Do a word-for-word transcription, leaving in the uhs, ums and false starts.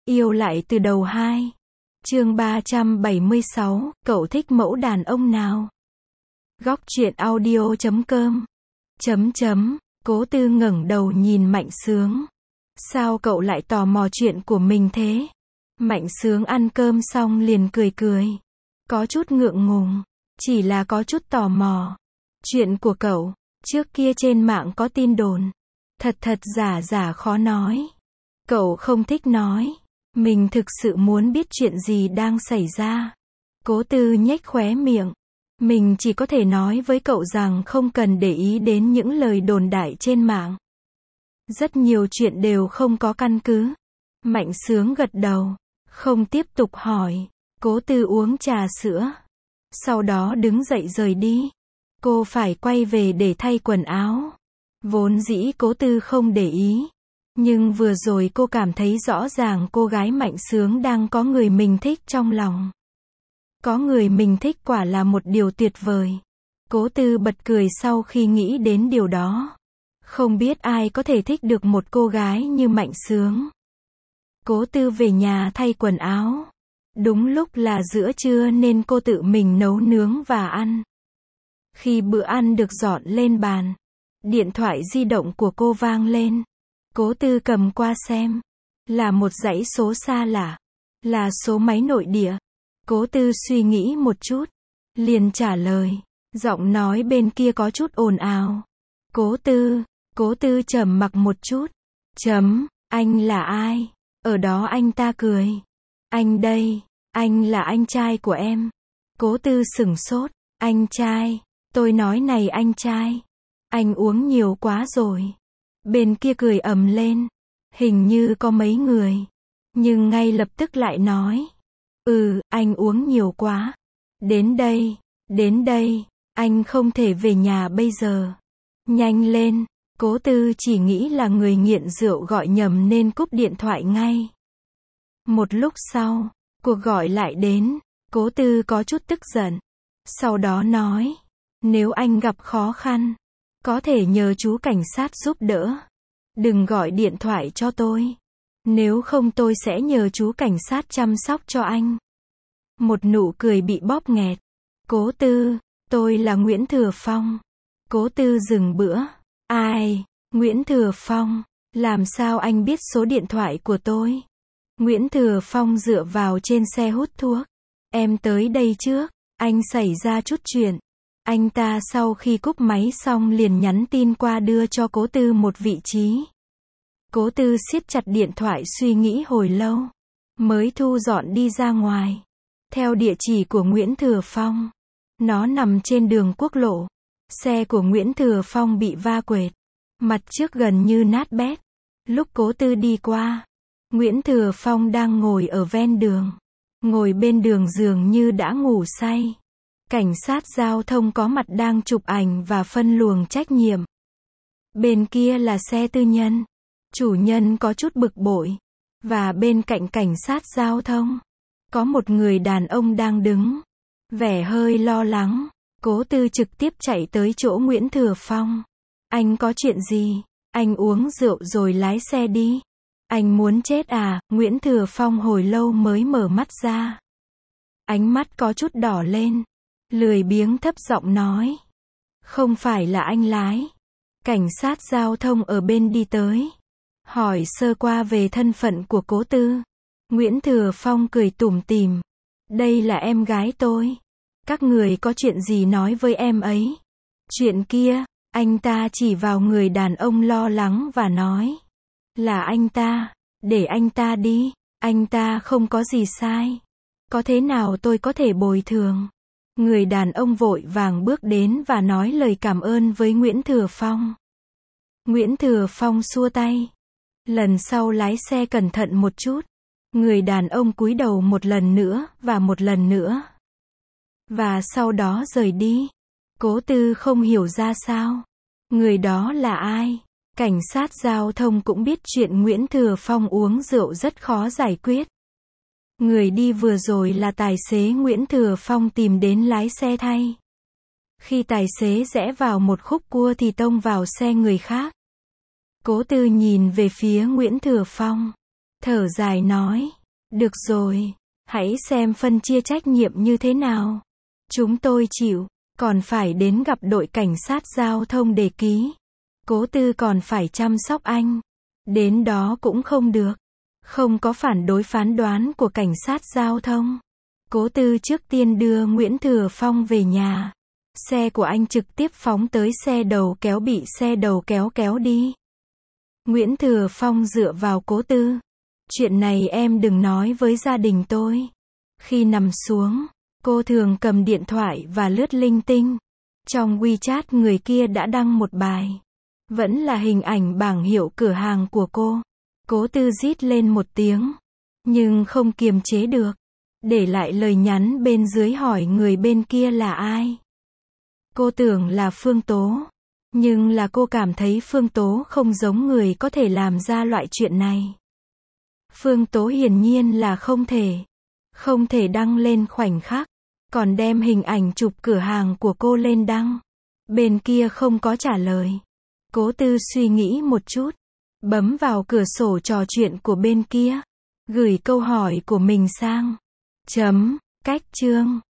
Yêu lại từ đầu hai. Chương ba trăm bảy mươi sáu, cậu thích mẫu đàn ông nào? Góc truyện audio chấm com. Chấm chấm, Cố Tư ngẩng đầu nhìn Mạnh Sướng. Sao cậu lại tò mò chuyện của mình thế? Mạnh Sướng ăn cơm xong liền cười cười. Có chút ngượng ngùng, chỉ là có chút tò mò. Chuyện của cậu, trước kia trên mạng có tin đồn. Thật thật giả giả khó nói. Cậu không thích nói. Mình thực sự muốn biết chuyện gì đang xảy ra. Cố Tư nhếch khóe miệng. Mình chỉ có thể nói với cậu rằng không cần để ý đến những lời đồn đại trên mạng. Rất nhiều chuyện đều không có căn cứ. Mạnh Sướng gật đầu, không tiếp tục hỏi. Cố Tư uống trà sữa. Sau đó đứng dậy rời đi. Cô phải quay về để thay quần áo. Vốn dĩ Cố Tư không để ý. Nhưng vừa rồi cô cảm thấy rõ ràng cô gái Mạnh Sướng đang có người mình thích trong lòng. Có người mình thích quả là một điều tuyệt vời. Cố Tư bật cười sau khi nghĩ đến điều đó. Không biết ai có thể thích được một cô gái như Mạnh Sướng. Cố Tư về nhà thay quần áo. Đúng lúc là giữa trưa nên cô tự mình nấu nướng và ăn. Khi bữa ăn được dọn lên bàn, điện thoại di động của cô vang lên. Cố Tư cầm qua xem. Là một dãy số xa lạ. Là số máy nội địa. Cố Tư suy nghĩ một chút. Liền trả lời. Giọng nói bên kia có chút ồn ào. Cố Tư. Cố Tư trầm mặc một chút. Chấm. Anh là ai? Ở đó anh ta cười. Anh đây. Anh là anh trai của em. Cố Tư sửng sốt. Anh trai. Tôi nói này anh trai. Anh uống nhiều quá rồi. Bên kia cười ầm lên. Hình như có mấy người. Nhưng ngay lập tức lại nói. Ừ, anh uống nhiều quá. Đến đây. Đến đây. Anh không thể về nhà bây giờ. Nhanh lên. Cố Tư chỉ nghĩ là người nghiện rượu gọi nhầm nên cúp điện thoại ngay. Một lúc sau, cuộc gọi lại đến. Cố Tư có chút tức giận. Sau đó nói. Nếu anh gặp khó khăn, có thể nhờ chú cảnh sát giúp đỡ. Đừng gọi điện thoại cho tôi. Nếu không tôi sẽ nhờ chú cảnh sát chăm sóc cho anh. Một nụ cười bị bóp nghẹt. Cố Tư, tôi là Nguyễn Thừa Phong. Cố Tư dừng bữa. Ai? Nguyễn Thừa Phong. Làm sao anh biết số điện thoại của tôi? Nguyễn Thừa Phong dựa vào trên xe hút thuốc. Em tới đây trước. Anh xảy ra chút chuyện. Anh ta sau khi cúp máy xong liền nhắn tin qua đưa cho Cố Tư một vị trí. Cố Tư siết chặt điện thoại suy nghĩ hồi lâu. Mới thu dọn đi ra ngoài. Theo địa chỉ của Nguyễn Thừa Phong. Nó nằm trên đường quốc lộ. Xe của Nguyễn Thừa Phong bị va quệt. Mặt trước gần như nát bét. Lúc Cố Tư đi qua, Nguyễn Thừa Phong đang ngồi ở ven đường. Ngồi bên đường dường như đã ngủ say. Cảnh sát giao thông có mặt đang chụp ảnh và phân luồng trách nhiệm. Bên kia là xe tư nhân. Chủ nhân có chút bực bội. Và bên cạnh cảnh sát giao thông, có một người đàn ông đang đứng. Vẻ hơi lo lắng. Cố Tư trực tiếp chạy tới chỗ Nguyễn Thừa Phong. Anh có chuyện gì? Anh uống rượu rồi lái xe đi. Anh muốn chết à? Nguyễn Thừa Phong hồi lâu mới mở mắt ra. Ánh mắt có chút đỏ lên. Lười biếng thấp giọng nói. Không phải là anh lái. Cảnh sát giao thông ở bên đi tới. Hỏi sơ qua về thân phận của Cố Tư. Nguyễn Thừa Phong cười tủm tỉm. Đây là em gái tôi. Các người có chuyện gì nói với em ấy. Chuyện kia, anh ta chỉ vào người đàn ông lo lắng và nói. Là anh ta, để anh ta đi. Anh ta không có gì sai. Có thế nào tôi có thể bồi thường. Người đàn ông vội vàng bước đến và nói lời cảm ơn với Nguyễn Thừa Phong. Nguyễn Thừa Phong xua tay. Lần sau lái xe cẩn thận một chút. Người đàn ông cúi đầu một lần nữa, và một lần nữa. Và sau đó rời đi. Cố Tư không hiểu ra sao. Người đó là ai? Cảnh sát giao thông cũng biết chuyện Nguyễn Thừa Phong uống rượu rất khó giải quyết. Người đi vừa rồi là tài xế Nguyễn Thừa Phong tìm đến lái xe thay. Khi tài xế rẽ vào một khúc cua thì tông vào xe người khác. Cố Tư nhìn về phía Nguyễn Thừa Phong. thở dài nói, được rồi, hãy xem phân chia trách nhiệm như thế nào. Chúng tôi chịu, còn phải đến gặp đội cảnh sát giao thông để ký. Cố Tư còn phải chăm sóc anh. Đến đó cũng không được. Không có phản đối phán đoán của cảnh sát giao thông. Cố Tư trước tiên đưa Nguyễn Thừa Phong về nhà. Xe của anh trực tiếp phóng tới xe đầu kéo bị xe đầu kéo kéo đi. Nguyễn Thừa Phong dựa vào Cố Tư. Chuyện này em đừng nói với gia đình tôi. Khi nằm xuống, cô thường cầm điện thoại và lướt linh tinh. Trong WeChat người kia đã đăng một bài. Vẫn là hình ảnh bảng hiệu cửa hàng của cô. Cố Tư rít lên một tiếng. Nhưng không kiềm chế được. Để lại lời nhắn bên dưới hỏi người bên kia là ai. Cô tưởng là Phương Tố. Nhưng là cô cảm thấy Phương Tố không giống người có thể làm ra loại chuyện này. Phương Tố hiển nhiên là không thể. Không thể đăng lên khoảnh khắc. Còn đem hình ảnh chụp cửa hàng của cô lên đăng. Bên kia không có trả lời. Cố Tư suy nghĩ một chút. Bấm vào cửa sổ trò chuyện của bên kia. Gửi câu hỏi của mình sang. Chấm, cách chương.